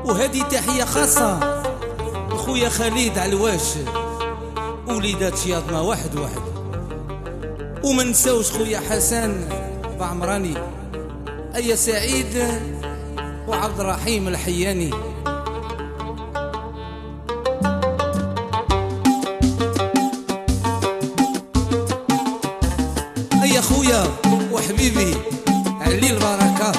وهذه تحية خاصة لخويا خالد علواش وليدات شياطمة واحد وما نساوش خويا حسن بعمراني أيا سعيد وعبد الرحيم الحياني. أيا خويا وحبيبي علي البركة.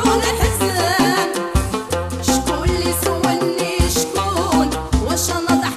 وش نضح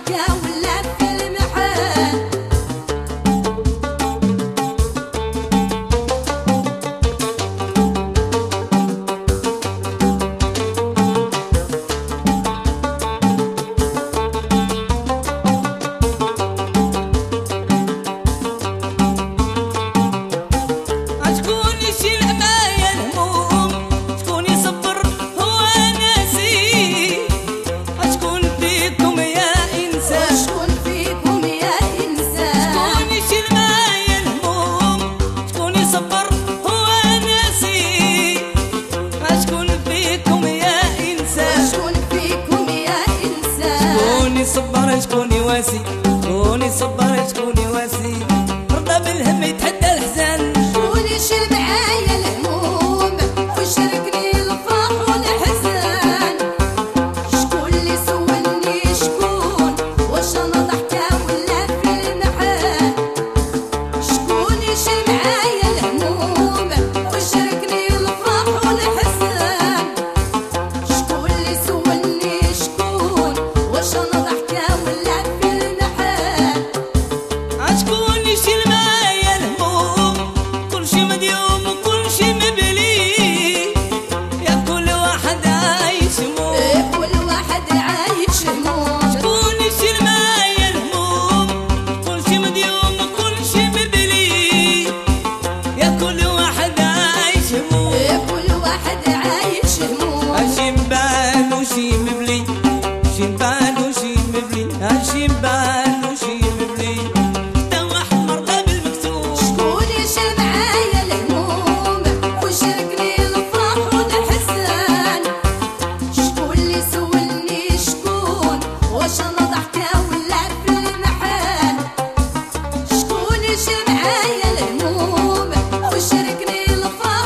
شكوني صبر شكوني واسي، شكوني صبر شكوني واسي، رضا بالهم يتحدى الحزن. شكون يشيل معايا الهموم ويشاركني الفرح والحزن؟ شكون اللي سولني شكون واش انا ضحكة ولا في المحال؟ شكون يشيل معايا الهموم ويشاركني الفرح والحزن؟ شكون اللي سولني شكون واش انا ضحكة ولا في المحال؟ شكون يشيل معايا الهموم كلشي مديوم وكلشي مبلي، يا كل واحد عايش هموم، كل واحد عايش هموم. شكون يشيل معايا الهموم كلشي مديوم وكلشي مبلي، يا كل واحد عايش هموم، كل واحد عايش هموم. شي مبان وشي مبلي، شي مبان وشي مبلي، شي مبان وشي مبلي، دم احمر قبل مكتوب. شكون يشيل معايا الهموم ويشاركني الفرح والحزن؟ شكون اللي سولني شكون واش انا ضحكة ولا في المحال؟ شكون يشيل معايا الهموم ويشاركني الفرح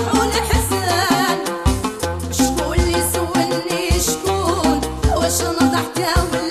والحزن؟ شكون اللي سولني شكون واش انا ضحكة ولا